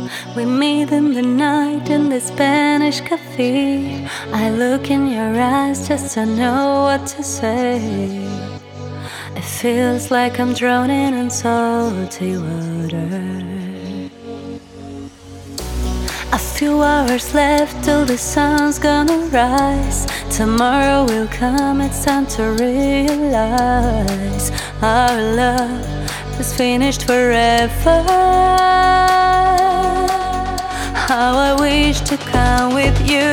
We meet in the night in the Spanish cafe. I look in your eyes just to know what to say. It feels like I'm drowning in salty water. A few hours left till the sun's gonna rise. Tomorrow will come, it's time to realize our love is finished forever. How I wish to come with you